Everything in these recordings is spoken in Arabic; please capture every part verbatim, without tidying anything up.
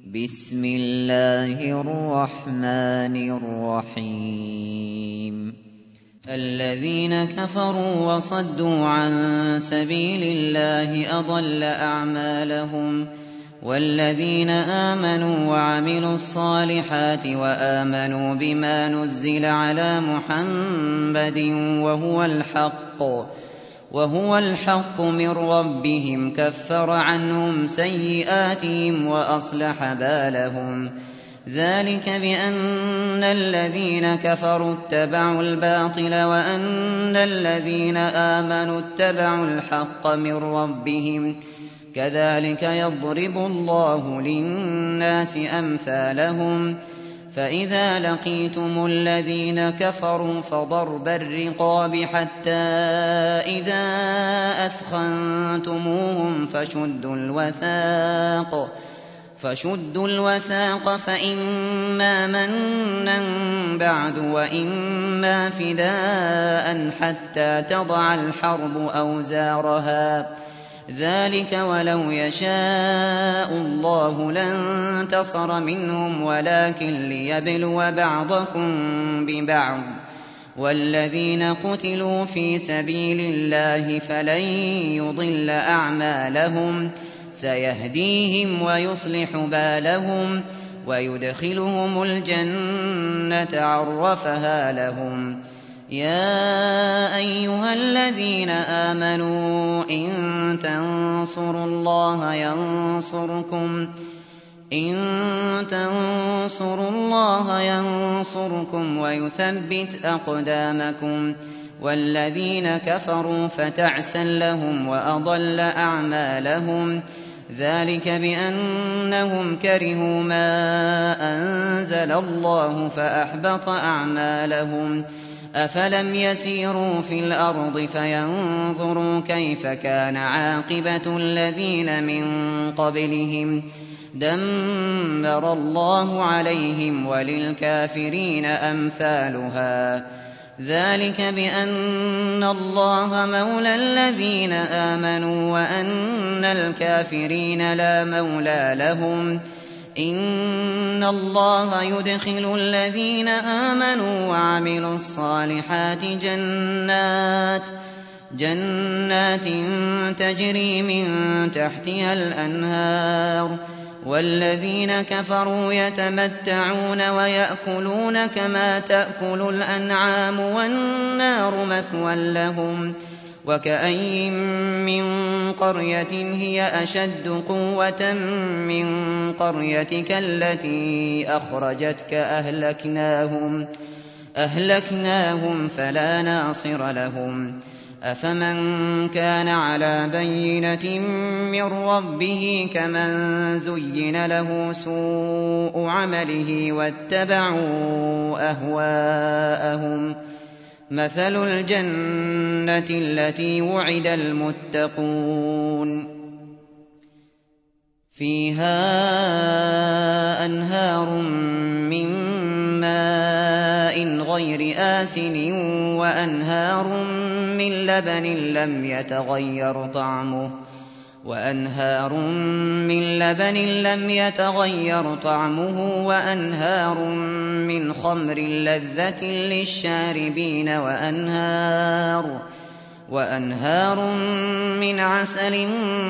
بسم الله الرحمن الرحيم الذين كفروا وصدوا عن سبيل الله أضل أعمالهم والذين آمنوا وعملوا الصالحات وآمنوا بما نزل على محمد وهو الحق وهو الحق من ربهم كفر عنهم سيئاتهم وأصلح بالهم ذلك بأن الذين كفروا اتبعوا الباطل وأن الذين آمنوا اتبعوا الحق من ربهم كذلك يضرب الله للناس أمثالهم فإذا لقيتم الذين كفروا فضرب الرقاب حتى إذا أثخنتموهم فشدوا الوثاق فشدوا الوثاق فإما منا بعد وإما فداء حتى تضع الحرب أوزارها ذلك ولو يشاء الله لانتصر منهم ولكن ليبلو بعضكم ببعض والذين قتلوا في سبيل الله فلن يضل أعمالهم سيهديهم ويصلح بالهم ويدخلهم الجنة عرفها لهم يا أيها الذين آمنوا إن تنصروا الله ينصركم إن تنصروا الله ينصركم ويثبت أقدامكم والذين كفروا فتعسا لهم وأضل أعمالهم ذلك بأنهم كرهوا ما أنزل الله فأحبط أعمالهم أفلم يسيروا في الأرض فينظروا كيف كان عاقبة الذين من قبلهم دمر الله عليهم وللكافرين أمثالها ذلك بأن الله مولى الذين آمنوا وأن الكافرين لا مولى لهم إن الله يدخل الذين آمنوا وعملوا الصالحات جنات جنات تجري من تحتها الأنهار والذين كفروا يتمتعون ويأكلون كما تأكل الأنعام والنار مثوى لهم وكأي من قرية هي أشد قوة من قريتك التي أخرجتك أهلكناهم أهلكناهم فلا ناصر لهم أفمن كان على بينة من ربه كمن زين له سوء عمله واتبعوا أهواءهم مثل الجنة التي وعد المتقون فيها أنهار من ماء غير آسن وأنهار من لبن لم يتغير طعمه وأنهار من لبن لم يتغير طعمه وأنهار من خمر لذة للشاربين وأنهار وأنهار من عسل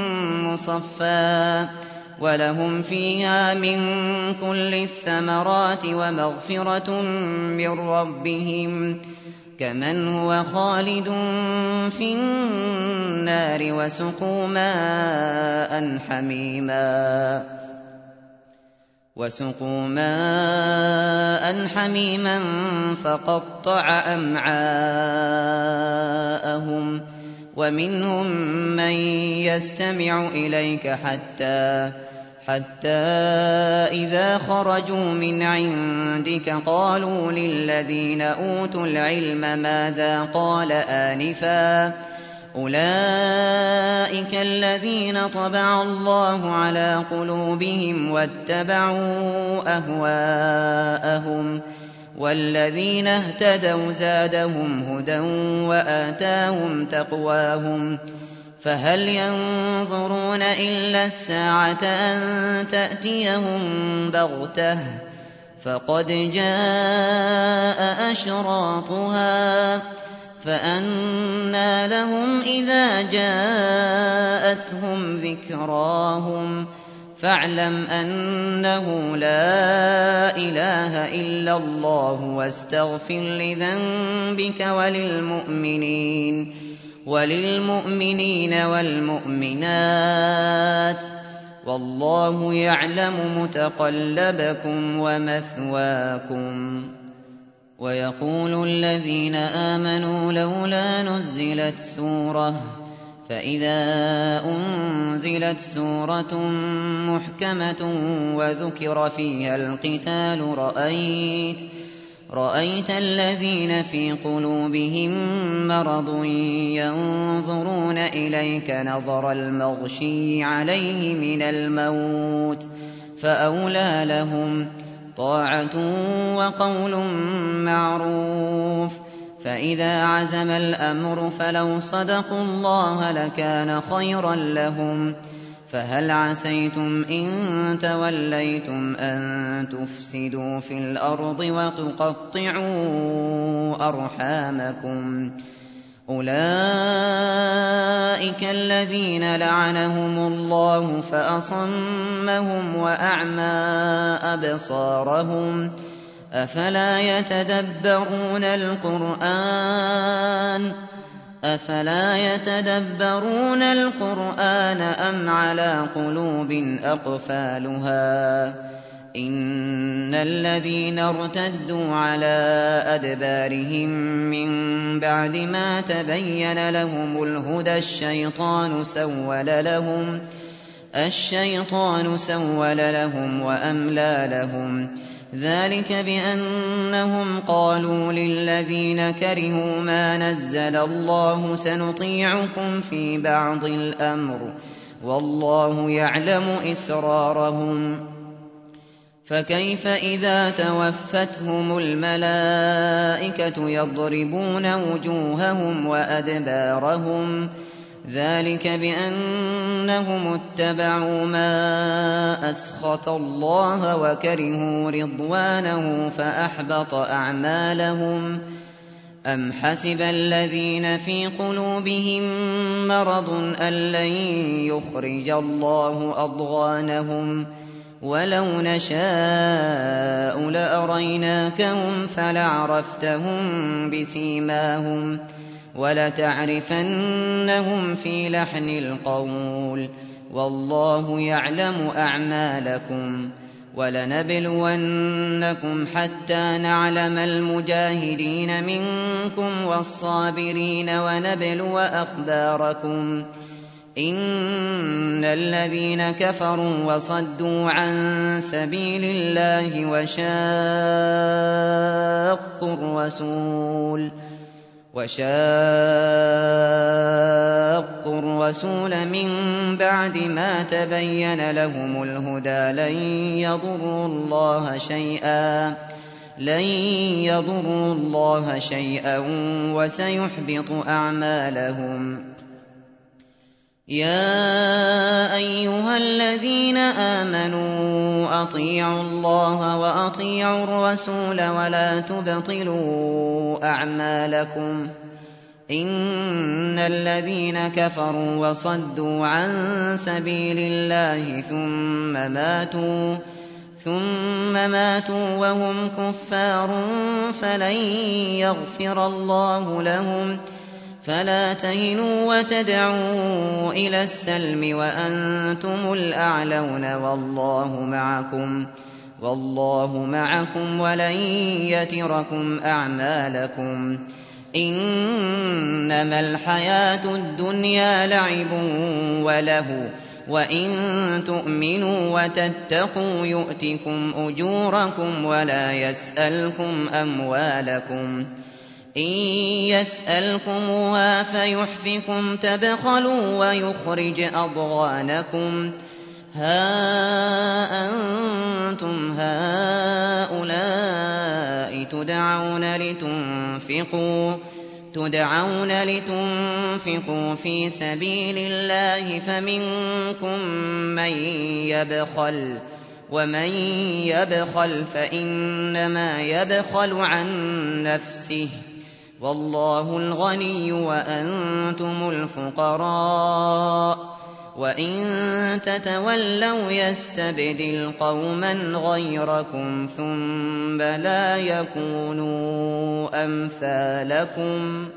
مصفى ولهم فيها من كل الثمرات ومغفرة من ربهم كمن هو خالد في النار وسقوا ماء حميما وسقوا ماء حميما فقطع أمعاءهم ومنهم من يستمع إليك حتى حتى إذا خرجوا من عندك قالوا للذين أوتوا العلم ماذا قال آنفا أولئك الذين طبع الله على قلوبهم واتبعوا أهواءهم والذين اهتدوا زادهم هدى وآتاهم تقواهم فهل ينظرون إلا الساعة أن تأتيهم بغتة فقد جاء أشراطها فأنى لهم إذا جاءتهم ذكراهم فاعلم أنه لا إله إلا الله واستغفر لذنبك وللمؤمنين وللمؤمنين والمؤمنات والله يعلم متقلبكم ومثواكم. ويقول الذين آمنوا لولا نزلت سورة فإذا أنزلت سورة محكمة وذكر فيها القتال رأيت رأيت الذين في قلوبهم مرض ينظرون إليك نظر المغشي عليه من الموت فأولى لهم طاعة وقول معروف. فإذا عزم الأمر فلو صدقوا الله لكان خيرا لهم. فهل عسيتم إن توليتم أن تفسدوا في الأرض وتقطعوا أرحامكم أولئك الذين لعنهم الله فأصمهم وأعمى أبصارهم أفلا يتدبرون القرآن أفلا يتدبرون القرآن أم على قلوب أقفالها إن الذين ارتدوا على أدبارهم من بعد ما تبين لهم الهدى الشيطان سول لهم الشيطان سول لهم وأملى لهم ذلك بأنهم قالوا للذين كرهوا ما نزل الله سنطيعكم في بعض الأمر والله يعلم إسرارهم. فكيف إذا توفتهم الملائكة يضربون وجوههم وأدبارهم ذلك بأنهم اتبعوا ما أسخط الله وكرهوا رضوانه فأحبط أعمالهم. أم حسب الذين في قلوبهم مرض أن لن يخرج الله أضغانهم ولو نشاء لأريناكهم فلعرفتهم بسيماهم ولتعرفنهم في لحن القول والله يعلم أعمالكم. ولنبلونكم حتى نعلم المجاهدين منكم والصابرين ونبلو أخباركم. إن الذين كفروا وصدوا عن سبيل الله وشاقوا الرسول وشاقوا الرسول من بعد ما تبين لهم الهدى لن يضروا الله شيئا لن يضروا الله شيئا وسيحبط أعمالهم. يا أيها الذين آمنوا أطيعوا الله وأطيعوا الرسول ولا تبطلوا أعمالكم. إن الذين كفروا وصدوا عن سبيل الله ثم ماتوا ثم ماتوا وهم كفار فلن يغفر الله لهم. فلا تهنوا وتدعوا إلى السلم وأنتم الأعلون والله معكم والله معكم ولن يتركم أعمالكم. إنما الحياة الدنيا لعب وله وإن تؤمنوا وتتقوا يؤتكم أجوركم ولا يسألكم أموالكم. إن يسألكموها فيحفكم تبخلوا ويخرج أضغانكم. ها أنتم هؤلاء تدعون لتنفقوا تدعون لتنفقوا في سبيل الله فمنكم من يبخل ومن يبخل فإنما يبخل عن نفسه والله الغني وأنتم الفقراء وإن تتولوا يستبدل قوما غيركم ثم لا يكونوا أمثالكم